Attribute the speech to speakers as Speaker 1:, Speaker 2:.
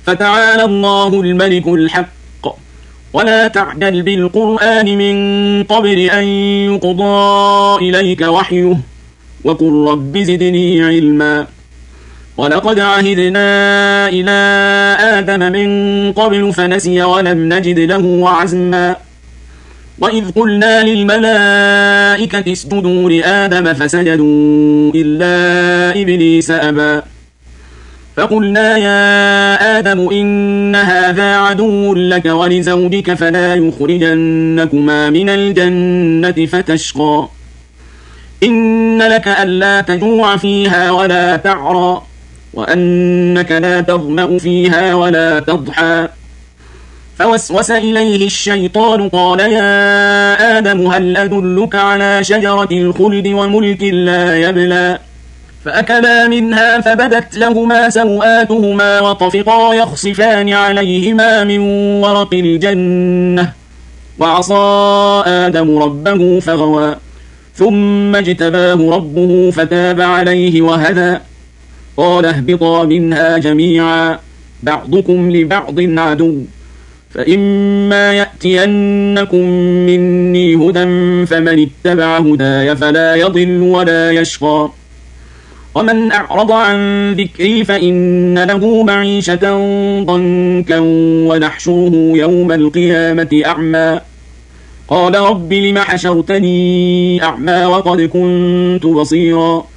Speaker 1: فتعالى الله الملك الحق ولا تعجل بالقرآن من قبل أن يقضى إليك وحيه وقل رب زدني علما ولقد عهدنا إلى آدم من قبل فنسي ولم نجد له عزما وإذ قلنا للملائكة اسجدوا لآدم فسجدوا إلا إبليس أبى فقلنا يا آدم إن هذا عدو لك ولزوجك فلا يخرجنكما من الجنة فتشقى إن لك ألا تجوع فيها ولا تعرى وأنك لا تظمأ فيها ولا تضحى فوسوس إليه الشيطان قال يا آدم هل أدلك على شجرة الخلد وملك لا يبلى فأكلا منها فبدت لهما سوآتهما وطفقا يخصفان عليهما من ورق الجنة وعصى آدم ربه فغوى ثم اجتباه ربه فتاب عليه وهدى قال اهبطا منها جميعا بعضكم لبعض عدو فإما يأتينكم مني هدى فمن اتبع هداي فلا يضل ولا يشقى ومن أعرض عن ذكري فإن له معيشة ضنكا ونحشره يوم القيامة أعمى قال رب لم حشرتني أعمى وقد كنت بصيرا